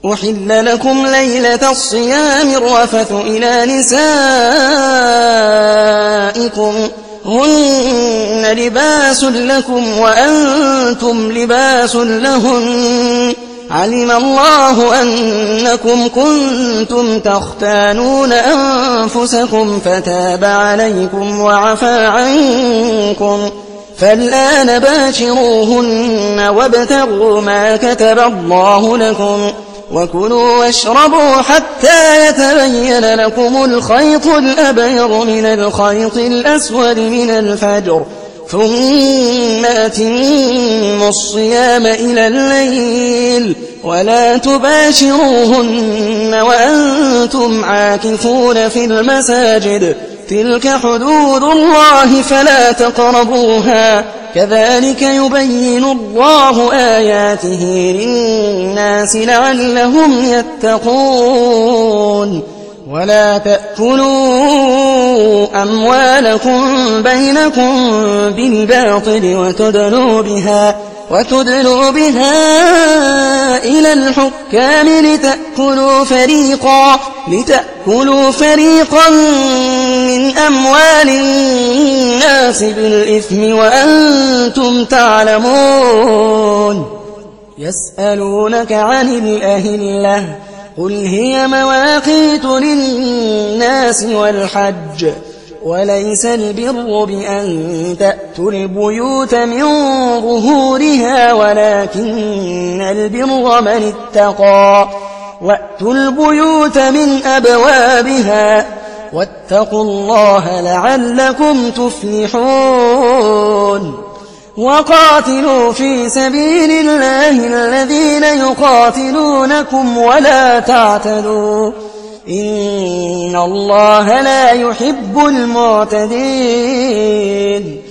أحل لكم ليلة الصيام الرفث إلى نسائكم هن لباس لكم وأنتم لباس لهن علم الله أنكم كنتم تختانون أنفسكم فتاب عليكم وعفى عنكم فالآن باشروهن وابتغوا ما كتب الله لكم وكلوا واشربوا حتى يتبين لكم الخيط الأبيض من الخيط الأسود من الفجر ثم أتموا الصيام إلى الليل ولا تباشروهن وأنتم عاكفون في المساجد تلك حدود الله فلا تقربوها كذلك يبين الله آياته للناس لعلهم يتقون ولا تأكلوا أموالكم بينكم بالباطل وتدلوا بها إلى الحكام لتأكلوا فريقا من أموال الناس بالإثم وأنتم تعلمون يسألونك عن الأهلة قل هي مواقيت للناس والحج وليس البر بأن تأتوا البيوت من ظهورها ولكن البر من اتقى وأتوا البيوت من أبوابها واتقوا الله لعلكم تفلحون وقاتلوا في سبيل الله الذين يقاتلونكم ولا تعتدوا إن الله لا يحب المعتدين